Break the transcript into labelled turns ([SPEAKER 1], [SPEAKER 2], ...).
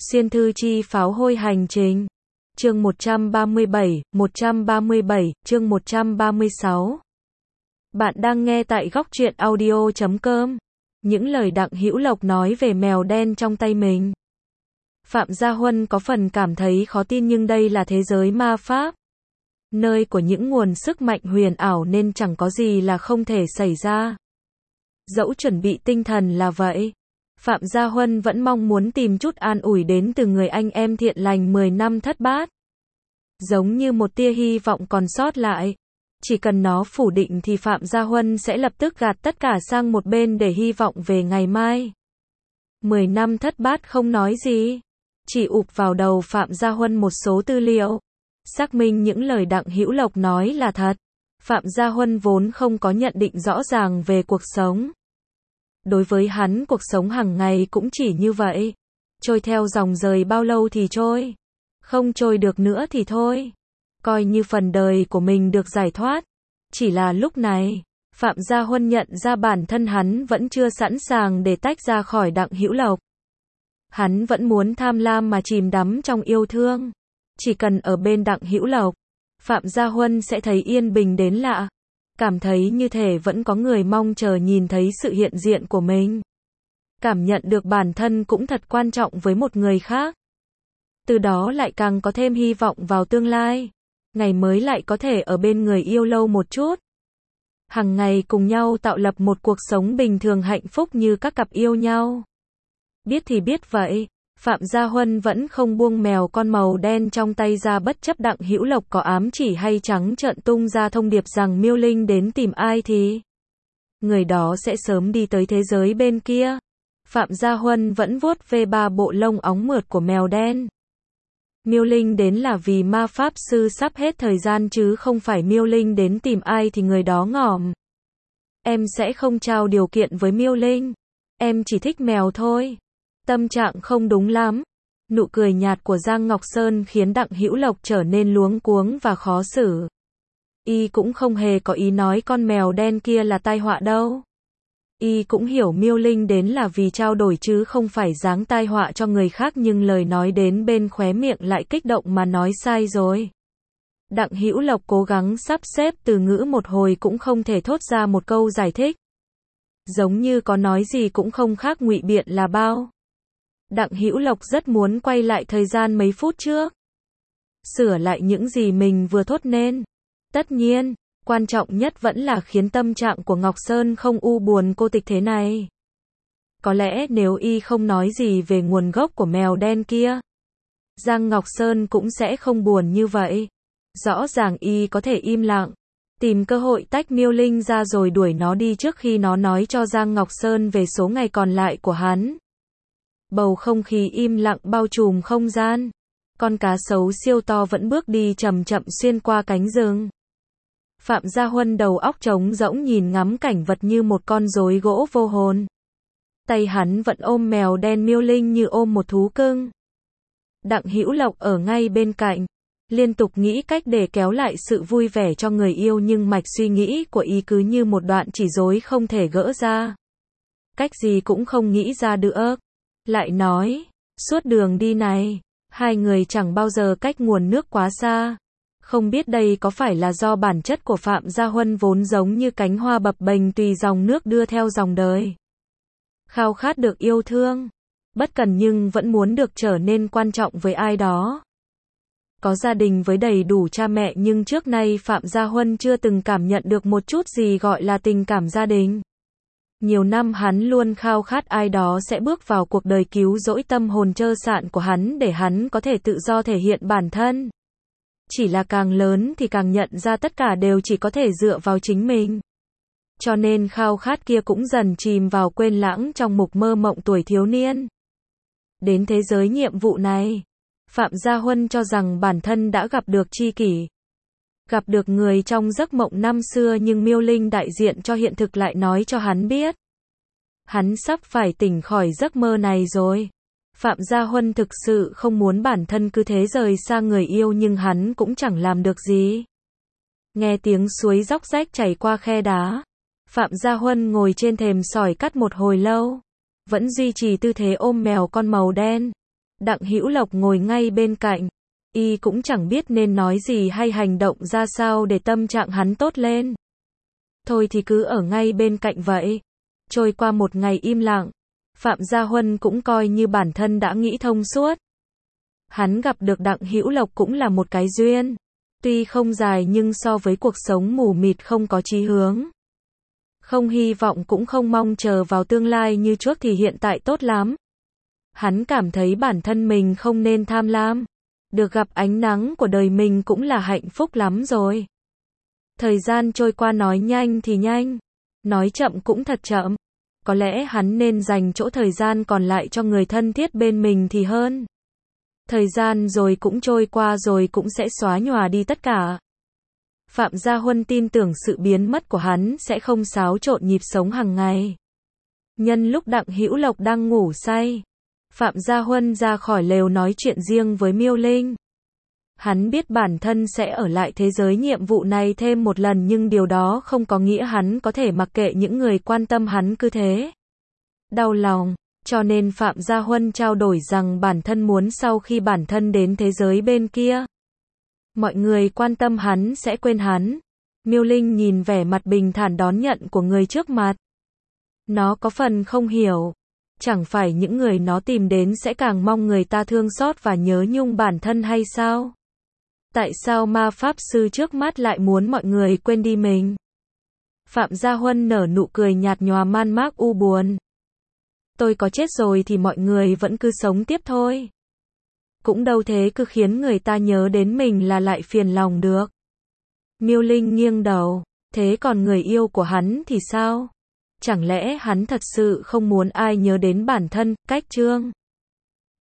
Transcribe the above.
[SPEAKER 1] Xuyên thư chi pháo hôi hành trình. Chương 137, chương 136. Bạn đang nghe tại góc truyện audio.com. Những lời Đặng Hữu Lộc nói về mèo đen trong tay mình. Phạm Gia Huân có phần cảm thấy khó tin, nhưng đây là thế giới ma pháp, nơi của những nguồn sức mạnh huyền ảo nên chẳng có gì là không thể xảy ra. Dẫu chuẩn bị tinh thần là vậy, Phạm Gia Huân vẫn mong muốn tìm chút an ủi đến từ người anh em thiện lành 10 năm thất bát. Giống như một tia hy vọng còn sót lại. Chỉ cần nó phủ định thì Phạm Gia Huân sẽ lập tức gạt tất cả sang một bên để hy vọng về ngày mai. 10 năm thất bát không nói gì, chỉ ụp vào đầu Phạm Gia Huân một số tư liệu, xác minh những lời Đặng Hữu Lộc nói là thật. Phạm Gia Huân vốn không có nhận định rõ ràng về cuộc sống. Đối với hắn, cuộc sống hàng ngày cũng chỉ như vậy. Trôi theo dòng dời bao lâu thì trôi. Không trôi được nữa thì thôi. Coi như phần đời của mình được giải thoát. Chỉ là lúc này, Phạm Gia Huân nhận ra bản thân hắn vẫn chưa sẵn sàng để tách ra khỏi Đặng Hữu Lộc. Hắn vẫn muốn tham lam mà chìm đắm trong yêu thương. Chỉ cần ở bên Đặng Hữu Lộc, Phạm Gia Huân sẽ thấy yên bình đến lạ. Cảm thấy như thể vẫn có người mong chờ nhìn thấy sự hiện diện của mình. Cảm nhận được bản thân cũng thật quan trọng với một người khác. Từ đó lại càng có thêm hy vọng vào tương lai. Ngày mới lại có thể ở bên người yêu lâu một chút. Hằng ngày cùng nhau tạo lập một cuộc sống bình thường hạnh phúc như các cặp yêu nhau. Biết thì biết vậy, Phạm Gia Huân vẫn không buông mèo con màu đen trong tay ra, bất chấp Đặng Hữu Lộc có ám chỉ hay trắng trợn tung ra thông điệp rằng Miêu Linh đến tìm ai thì người đó sẽ sớm đi tới thế giới bên kia. Phạm Gia Huân vẫn vuốt ve ba bộ lông óng mượt của mèo đen. Miêu Linh đến là vì ma pháp sư sắp hết thời gian chứ không phải Miêu Linh đến tìm ai thì người đó ngỏm. Em sẽ không trao điều kiện với Miêu Linh. Em chỉ thích mèo thôi. Tâm trạng không đúng lắm. Nụ cười nhạt của Giang Ngọc Sơn khiến Đặng Hữu Lộc trở nên luống cuống và khó xử. Y cũng không hề có ý nói con mèo đen kia là tai họa đâu. Y cũng hiểu Miêu Linh đến là vì trao đổi chứ không phải giáng tai họa cho người khác, nhưng lời nói đến bên khóe miệng lại kích động mà nói sai rồi. Đặng Hữu Lộc cố gắng sắp xếp từ ngữ một hồi cũng không thể thốt ra một câu giải thích. Giống như có nói gì cũng không khác ngụy biện là bao. Đặng Hữu Lộc rất muốn quay lại thời gian mấy phút trước. Sửa lại những gì mình vừa thốt nên. Tất nhiên, quan trọng nhất vẫn là khiến tâm trạng của Ngọc Sơn không u buồn cô tịch thế này. Có lẽ nếu y không nói gì về nguồn gốc của mèo đen kia, Giang Ngọc Sơn cũng sẽ không buồn như vậy. Rõ ràng y có thể im lặng, tìm cơ hội tách Miêu Linh ra rồi đuổi nó đi trước khi nó nói cho Giang Ngọc Sơn về số ngày còn lại của hắn. Bầu không khí im lặng bao trùm không gian. Con cá sấu siêu to vẫn bước đi chậm chậm xuyên qua cánh rừng. Phạm Gia Huân đầu óc trống rỗng nhìn ngắm cảnh vật như một con rối gỗ vô hồn. Tay hắn vẫn ôm mèo đen Miêu Linh như ôm một thú cưng. Đặng Hữu Lộc ở ngay bên cạnh, liên tục nghĩ cách để kéo lại sự vui vẻ cho người yêu, nhưng mạch suy nghĩ của y cứ như một đoạn chỉ rối không thể gỡ ra. Cách gì cũng không nghĩ ra được. Lại nói, suốt đường đi này, hai người chẳng bao giờ cách nguồn nước quá xa. Không biết đây có phải là do bản chất của Phạm Gia Huân vốn giống như cánh hoa bập bềnh tùy dòng nước đưa theo dòng đời. Khao khát được yêu thương, bất cần nhưng vẫn muốn được trở nên quan trọng với ai đó. Có gia đình với đầy đủ cha mẹ, nhưng trước nay Phạm Gia Huân chưa từng cảm nhận được một chút gì gọi là tình cảm gia đình. Nhiều năm hắn luôn khao khát ai đó sẽ bước vào cuộc đời cứu rỗi tâm hồn trơ sạn của hắn để hắn có thể tự do thể hiện bản thân. Chỉ là càng lớn thì càng nhận ra tất cả đều chỉ có thể dựa vào chính mình. Cho nên khao khát kia cũng dần chìm vào quên lãng trong mục mơ mộng tuổi thiếu niên. Đến thế giới nhiệm vụ này, Phạm Gia Huân cho rằng bản thân đã gặp được tri kỷ. Gặp được người trong giấc mộng năm xưa, nhưng Miêu Linh đại diện cho hiện thực lại nói cho hắn biết. Hắn sắp phải tỉnh khỏi giấc mơ này rồi. Phạm Gia Huân thực sự không muốn bản thân cứ thế rời xa người yêu, nhưng hắn cũng chẳng làm được gì. Nghe tiếng suối róc rách chảy qua khe đá, Phạm Gia Huân ngồi trên thềm sỏi cắt một hồi lâu, vẫn duy trì tư thế ôm mèo con màu đen. Đặng Hữu Lộc ngồi ngay bên cạnh. Y cũng chẳng biết nên nói gì hay hành động ra sao để tâm trạng hắn tốt lên. Thôi thì cứ ở ngay bên cạnh vậy. Trôi qua một ngày im lặng, Phạm Gia Huân cũng coi như bản thân đã nghĩ thông suốt. Hắn gặp được Đặng Hữu Lộc cũng là một cái duyên. Tuy không dài nhưng so với cuộc sống mù mịt không có chí hướng, không hy vọng cũng không mong chờ vào tương lai như trước thì hiện tại tốt lắm. Hắn cảm thấy bản thân mình không nên tham lam. Được gặp ánh nắng của đời mình cũng là hạnh phúc lắm rồi. Thời gian trôi qua nói nhanh thì nhanh, nói chậm cũng thật chậm. Có lẽ hắn nên dành chỗ thời gian còn lại cho người thân thiết bên mình thì hơn. Thời gian rồi cũng trôi qua rồi cũng sẽ xóa nhòa đi tất cả. Phạm Gia Huân tin tưởng sự biến mất của hắn sẽ không xáo trộn nhịp sống hàng ngày. Nhân lúc Đặng Hữu Lộc đang ngủ say, Phạm Gia Huân ra khỏi lều nói chuyện riêng với Miêu Linh. Hắn biết bản thân sẽ ở lại thế giới nhiệm vụ này thêm một lần nhưng điều đó không có nghĩa hắn có thể mặc kệ những người quan tâm hắn cứ thế. Đau lòng, cho nên Phạm Gia Huân trao đổi rằng bản thân muốn sau khi bản thân đến thế giới bên kia, mọi người quan tâm hắn sẽ quên hắn. Miêu Linh nhìn vẻ mặt bình thản đón nhận của người trước mặt. Nó có phần không hiểu. Chẳng phải những người nó tìm đến sẽ càng mong người ta thương xót và nhớ nhung bản thân hay sao? Tại sao ma pháp sư trước mắt lại muốn mọi người quên đi mình? Phạm Gia Huân nở nụ cười nhạt nhòa man mác u buồn. Tôi có chết rồi thì mọi người vẫn cứ sống tiếp thôi. Cũng đâu thế cứ khiến người ta nhớ đến mình là lại phiền lòng được. Miêu Linh nghiêng đầu. Thế còn người yêu của hắn thì sao? Chẳng lẽ hắn thật sự không muốn ai nhớ đến bản thân, cách Trương?